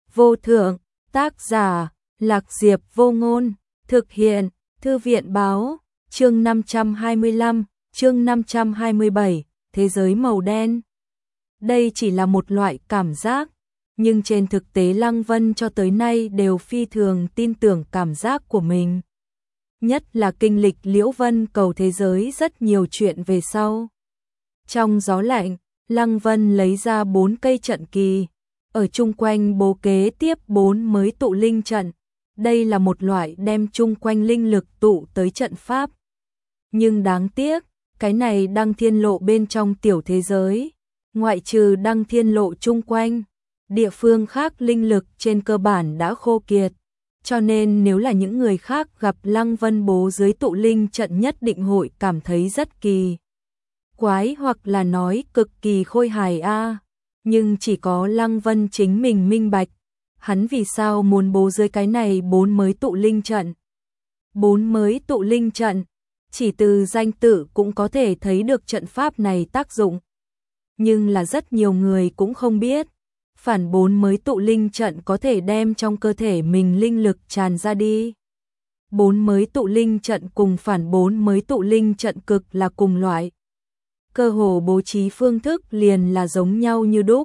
vô thượng, tác giả, Lạc Diệp Vô Ngôn, thực hiện, Thư viện báo, chương 525, chương 527, thế giới màu đen. Đây chỉ là một loại cảm giác, nhưng trên thực tế Lăng Vân cho tới nay đều phi thường tin tưởng cảm giác của mình. Nhất là kinh lịch Liễu Vân cầu thế giới rất nhiều chuyện về sau. Trong gió lạnh, Lăng Vân lấy ra 4 cây trận kỳ, ở chung quanh bố kế tiếp 4 mới tụ linh trận. Đây là một loại đem chung quanh linh lực tụ tới trận pháp. Nhưng đáng tiếc, cái này Đăng Thiên Lộ bên trong tiểu thế giới, ngoại trừ Đăng Thiên Lộ chung quanh, địa phương khác linh lực trên cơ bản đã khô kiệt. Cho nên nếu là những người khác gặp Lăng Vân bố dưới tụ linh trận nhất định hội cảm thấy rất kỳ quái hoặc là nói cực kỳ khôi hài a. Nhưng chỉ có Lăng Vân chính mình minh bạch, hắn vì sao muốn bố dưới cái này 4 mới tụ linh trận. 4 mới tụ linh trận, chỉ từ danh tự cũng có thể thấy được trận pháp này tác dụng. Nhưng là rất nhiều người cũng không biết, phản 4 mới tụ linh trận có thể đem trong cơ thể mình linh lực tràn ra đi. 4 mới tụ linh trận cùng phản 4 mới tụ linh trận cực là cùng loại. Cơ hồ bố trí phương thức liền là giống nhau như đúc.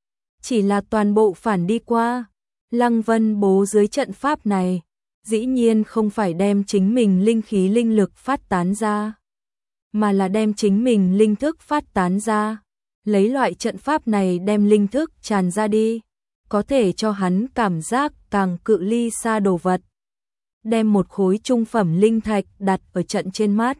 Chỉ là toàn bộ phản đi qua, Lăng Vân bố dưới trận pháp này, dĩ nhiên không phải đem chính mình linh khí linh lực phát tán ra, mà là đem chính mình linh thức phát tán ra. Lấy loại trận pháp này đem linh thức tràn ra đi, có thể cho hắn cảm giác càng cự ly xa đồ vật. Đem một khối trung phẩm linh thạch đặt ở trận trên mắt.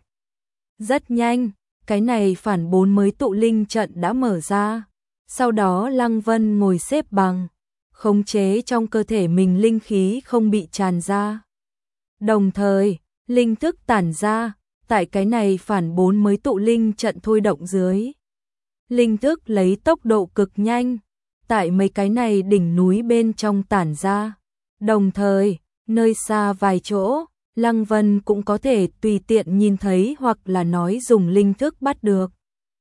Rất nhanh, cái này phản 4 mới tụ linh trận đã mở ra. Sau đó Lăng Vân ngồi xếp bằng, khống chế trong cơ thể mình linh khí không bị tràn ra. Đồng thời, linh thức tản ra, tại cái này phản 4 mới tụ linh trận thôi động dưới. Linh thức lấy tốc độ cực nhanh, tại mấy cái này đỉnh núi bên trong tản ra. Đồng thời, nơi xa vài chỗ, Lăng Vân cũng có thể tùy tiện nhìn thấy hoặc là nói dùng linh thức bắt được.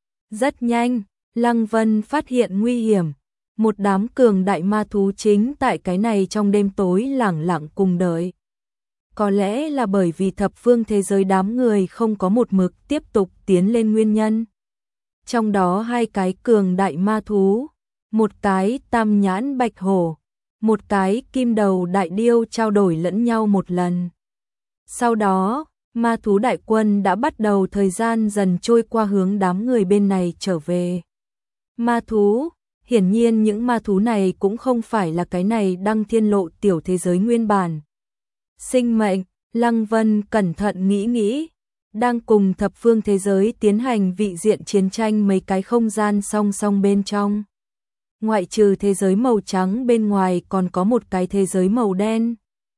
Rất nhanh, Lăng Vân phát hiện nguy hiểm. Một đám cường đại ma thú chính tại cái này trong đêm tối lẳng lặng cùng đợi. Có lẽ là bởi vì thập phương thế giới đám người không có một mực tiếp tục tiến lên nguyên nhân. Trong đó 2 cái cường đại ma thú, một cái tam nhãn bạch hổ, một cái kim đầu đại điêu trao đổi lẫn nhau một lần. Sau đó, ma thú đại quân đã bắt đầu thời gian dần trôi qua hướng đám người bên này trở về. Ma thú, hiển nhiên những ma thú này cũng không phải là cái này Đăng Thiên Lộ tiểu thế giới nguyên bản. Sinh mệnh, Lăng Vân cẩn thận nghĩ, đang cùng thập phương thế giới tiến hành vị diện chiến tranh mấy cái không gian song song bên trong. Ngoại trừ thế giới màu trắng bên ngoài còn có một cái thế giới màu đen.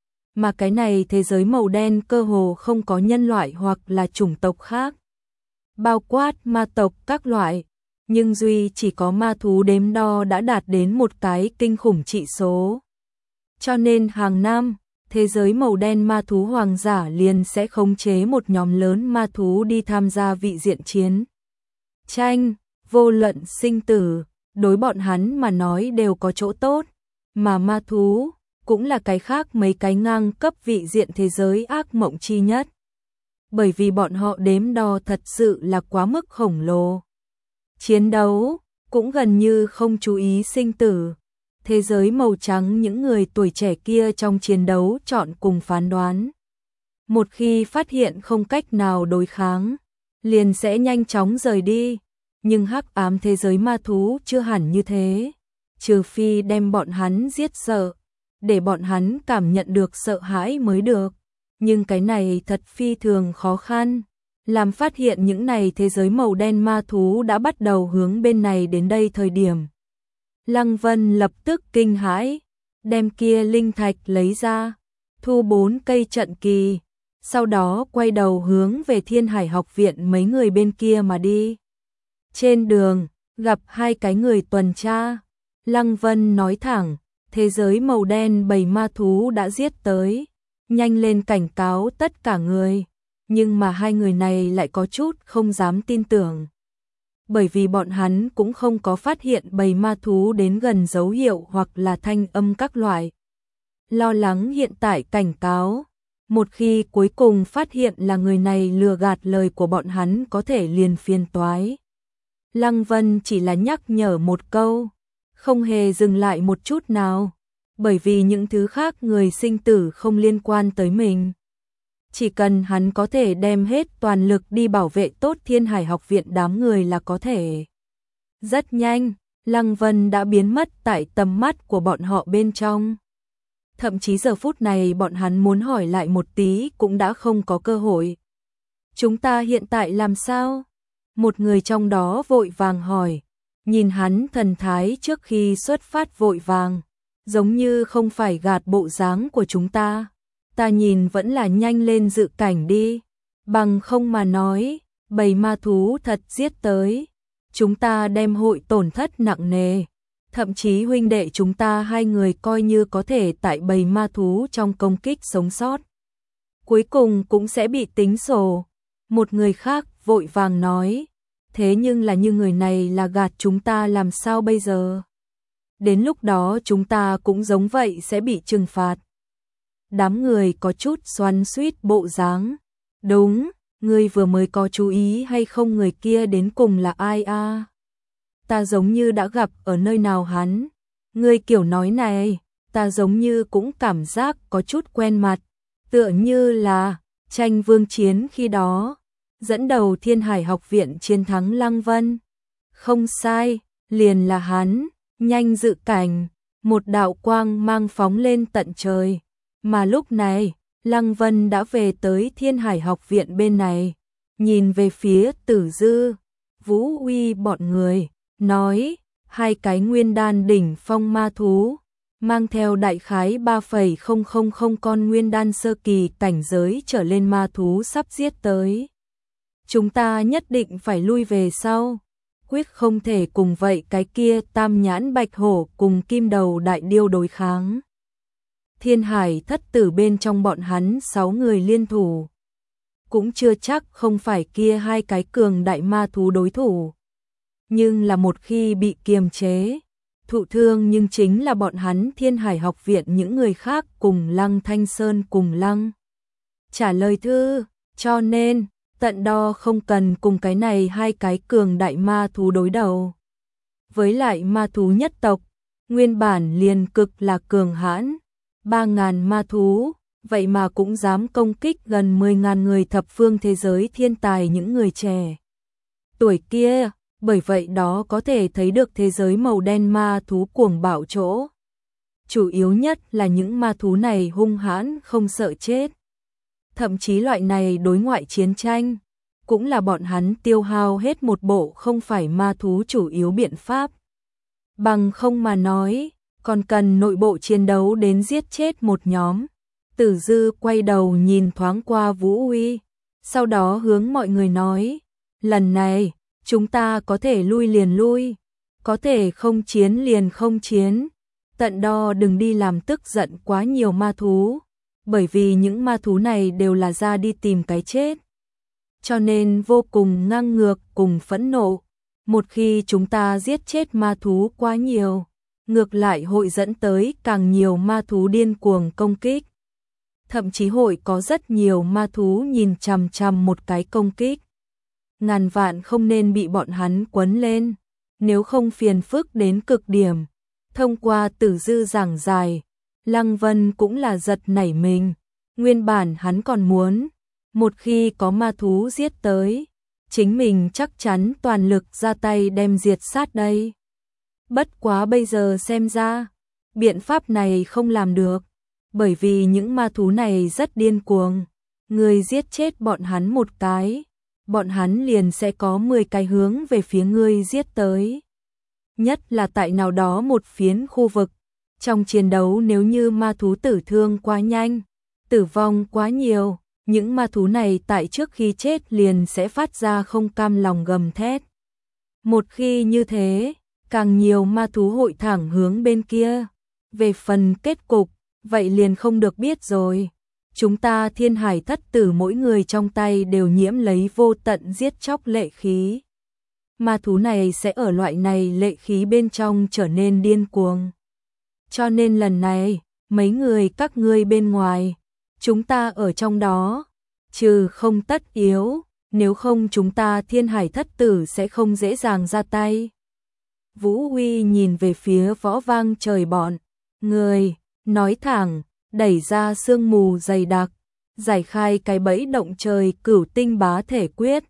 Mà cái này thế giới màu đen cơ hồ không có nhân loại hoặc là chủng tộc khác. Bao quát ma tộc các loại, nhưng duy chỉ có ma thú đếm đo đã đạt đến một cái kinh khủng trị số. Cho nên hàng năm, thế giới màu đen ma thú hoàng giả liền sẽ khống chế một nhóm lớn ma thú đi tham gia vị diện chiến tranh, vô luận sinh tử, đối bọn hắn mà nói đều có chỗ tốt, mà ma thú cũng là cái khác mấy cái ngang cấp vị diện thế giới ác mộng chi nhất. Bởi vì bọn họ đếm đo thật sự là quá mức khổng lồ. Chiến đấu cũng gần như không chú ý sinh tử. Thế giới màu trắng những người tuổi trẻ kia trong chiến đấu chọn cùng phán đoán. Một khi phát hiện không cách nào đối kháng, liền sẽ nhanh chóng rời đi. Nhưng hắc ám thế giới ma thú chưa hẳn như thế. Trừ phi đem bọn hắn giết sợ, để bọn hắn cảm nhận được sợ hãi mới được. Nhưng cái này thật phi thường khó khăn. Làm phát hiện những này thế giới màu đen ma thú đã bắt đầu hướng bên này đến đây thời điểm. Lăng Vân lập tức kinh hãi, đem kia linh thạch lấy ra, thu 4 cây trận kỳ, sau đó quay đầu hướng về Thiên Hải học viện mấy người bên kia mà đi. Trên đường, gặp 2 cái người tuần tra, Lăng Vân nói thẳng, thế giới màu đen bầy ma thú đã giết tới, nhanh lên cảnh cáo tất cả người. Nhưng mà 2 người này lại có chút không dám tin tưởng. bởi vì bọn hắn cũng không có phát hiện bầy ma thú đến gần dấu hiệu hoặc là thanh âm các loại. Lo lắng hiện tại cảnh cáo, một khi cuối cùng phát hiện là người này lừa gạt lời của bọn hắn có thể liền phiền toái. Lăng Vân chỉ là nhắc nhở một câu, không hề dừng lại một chút nào, bởi vì những thứ khác người sinh tử không liên quan tới mình. Chỉ cần hắn có thể đem hết toàn lực đi bảo vệ tốt Thiên Hải học viện đám người là có thể. Rất nhanh, Lăng Vân đã biến mất tại tầm mắt của bọn họ bên trong. Thậm chí giờ phút này bọn hắn muốn hỏi lại một tí cũng đã không có cơ hội. Chúng ta hiện tại làm sao? Một người trong đó vội vàng hỏi, nhìn hắn thần thái trước khi xuất phát vội vàng, giống như không phải gạt bộ dáng của chúng ta. Ta nhìn vẫn là nhanh lên dự cảnh đi, bằng không mà nói, bầy ma thú thật giết tới. Chúng ta đem hội tổn thất nặng nề, thậm chí huynh đệ chúng ta hai người coi như có thể tại bầy ma thú trong công kích sống sót. Cuối cùng cũng sẽ bị tính sổ. Một người khác vội vàng nói, thế nhưng là như người này là gạt chúng ta làm sao bây giờ? Đến lúc đó chúng ta cũng giống vậy sẽ bị trừng phạt. Đám người có chút xoắn xuýt bộ dáng. Đúng, ngươi vừa mới có chú ý hay không người kia đến cùng là ai a? Ta giống như đã gặp ở nơi nào hắn. Ngươi kiểu nói này, ta giống như cũng cảm giác có chút quen mặt, tựa như là tranh vương chiến khi đó, dẫn đầu Thiên Hải học viện chiến thắng Lăng Vân. Không sai, liền là hắn, nhanh dự cảnh, một đạo quang mang phóng lên tận trời. Mà lúc này, Lăng Vân đã về tới Thiên Hải học viện bên này, nhìn về phía Tử Dư, Vũ Uy bọn người, nói, hai cái nguyên đan đỉnh phong ma thú, mang theo đại khái 3,000 con nguyên đan sơ kỳ cảnh giới trở lên ma thú sắp giết tới. Chúng ta nhất định phải lui về sau, quyết không thể cùng vậy cái kia tam nhãn bạch hổ cùng kim đầu đại điêu đối kháng. Thiên Hải thất tử bên trong bọn hắn 6 người liên thủ, cũng chưa chắc không phải kia hai cái cường đại ma thú đối thủ. Nhưng là một khi bị kiềm chế, thụ thương nhưng chính là bọn hắn Thiên Hải học viện những người khác cùng Lăng Thanh Sơn cùng Lăng. Trả lời thư, cho nên, tận đo không cần cùng cái này hai cái cường đại ma thú đối đầu. Với lại ma thú nhất tộc, nguyên bản liền cực là cường hãn, 3.000 ma thú, vậy mà cũng dám công kích gần 10.000 người thập phương thế giới thiên tài những người trẻ tuổi kia, bởi vậy đó có thể thấy được thế giới màu đen ma thú cuồng bạo chỗ. Chủ yếu nhất là những ma thú này hung hãn không sợ chết. Thậm chí loại này đối ngoại chiến tranh, cũng là bọn hắn tiêu hao hết một bộ không phải ma thú chủ yếu biện pháp. Bằng không mà nói, còn cần nội bộ chiến đấu đến giết chết một nhóm. Tử Dư quay đầu nhìn thoáng qua Vũ Uy, sau đó hướng mọi người nói, lần này, chúng ta có thể lui liền lui, có thể không chiến liền không chiến, tận đo đừng đi làm tức giận quá nhiều ma thú, bởi vì những ma thú này đều là ra đi tìm cái chết. Cho nên vô cùng ngang ngược cùng phẫn nộ, một khi chúng ta giết chết ma thú quá nhiều, ngược lại hội dẫn tới càng nhiều ma thú điên cuồng công kích. Thậm chí hội có rất nhiều ma thú nhìn chằm chằm một cái công kích. Ngàn vạn không nên bị bọn hắn quấn lên, nếu không phiền phức đến cực điểm. Thông qua Tử Dư giảng giải, Lăng Vân cũng là giật nảy mình. Nguyên bản hắn còn muốn, một khi có ma thú giết tới, chính mình chắc chắn toàn lực ra tay đem diệt sát đây. Bất quá bây giờ xem ra, biện pháp này không làm được, bởi vì những ma thú này rất điên cuồng. Người giết chết bọn hắn một cái, bọn hắn liền sẽ có 10 cái hướng về phía ngươi giết tới. Nhất là tại nào đó một phiến khu vực, trong chiến đấu nếu như ma thú tử thương quá nhanh, tử vong quá nhiều, những ma thú này tại trước khi chết liền sẽ phát ra không cam lòng gầm thét. Một khi như thế, càng nhiều ma thú hội thẳng hướng bên kia. Về phần kết cục, vậy liền không được biết rồi. Chúng ta Thiên Hải thất tử mỗi người trong tay đều nhiễm lấy vô tận giết chóc lệ khí. ma thú này sẽ ở loại này lệ khí bên trong trở nên điên cuồng. Cho nên lần này, mấy người các ngươi bên ngoài, chúng ta ở trong đó, trừ không tất yếu, nếu không chúng ta Thiên Hải thất tử sẽ không dễ dàng ra tay. Vũ Huy nhìn về phía Võ Vang Trời bọn người, nói thẳng, đẩy ra sương mù dày đặc, giải khai cái bẫy động trời Cửu Tinh Bá Thể Quyết,